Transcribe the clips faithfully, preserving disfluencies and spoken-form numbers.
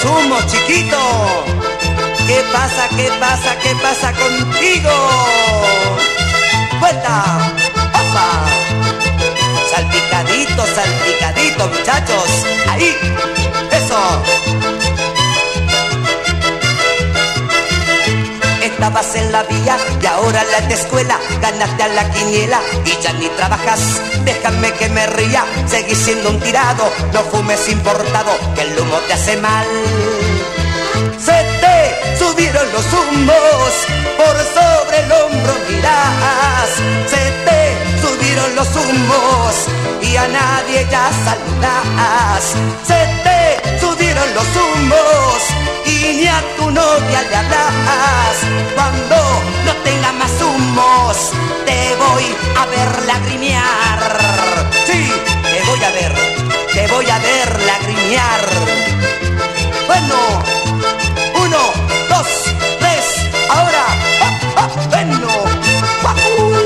los humos, chiquito. ¿Qué pasa, qué pasa, qué pasa contigo? Vuelta, opa. Salpicadito, salpicadito, muchachos. Ahí, eso. Estabas en la vía y ahora en la escuela ganaste a la quiniela y ya ni trabajas. Déjame que me ría, seguís siendo un tirado. No fumes importado, que el humo te hace mal. Se te subieron los humos, por sobre el hombro mirás. Se te subieron los humos y a nadie ya saludas. Se te subieron los humos y ni a tu novia le hablas. Cuando no tenga más humos te voy a ver lagrimear. Sí, te voy a ver, te voy a ver lagrimear. Bueno, uno, dos, tres, ahora, ah, ah, bueno, ah, uh.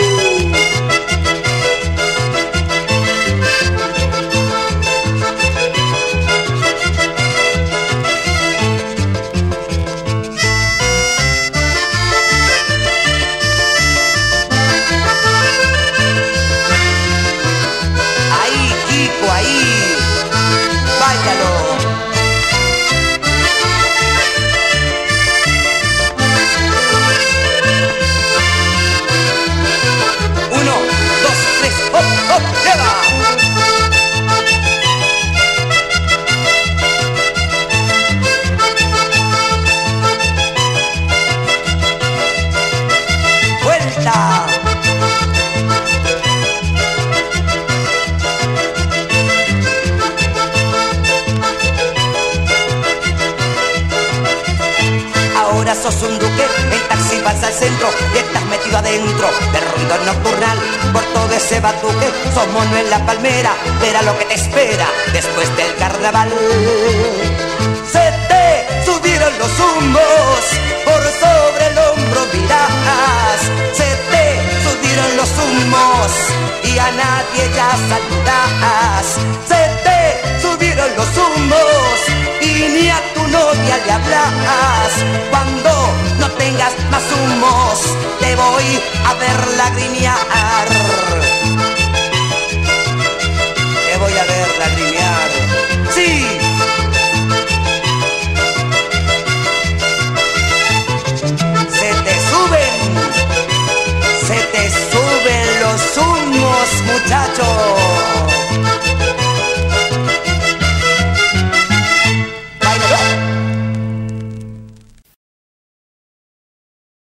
Ahí, Kiko, ahí, báilalo. Ahora sos un duque, el taxi vas al centro y estás metido adentro del ruido nocturnal por todo ese batuque. Sos mono en la palmera, verá lo que te espera después del carnaval. Se te subieron los humos, por sobre el hombro mirás. Se te subieron los humos y a nadie ya saludas. Se te subieron los humos y ni a tu novia le hablas. Cuando no tengas más humos te voy a ver lagrimear.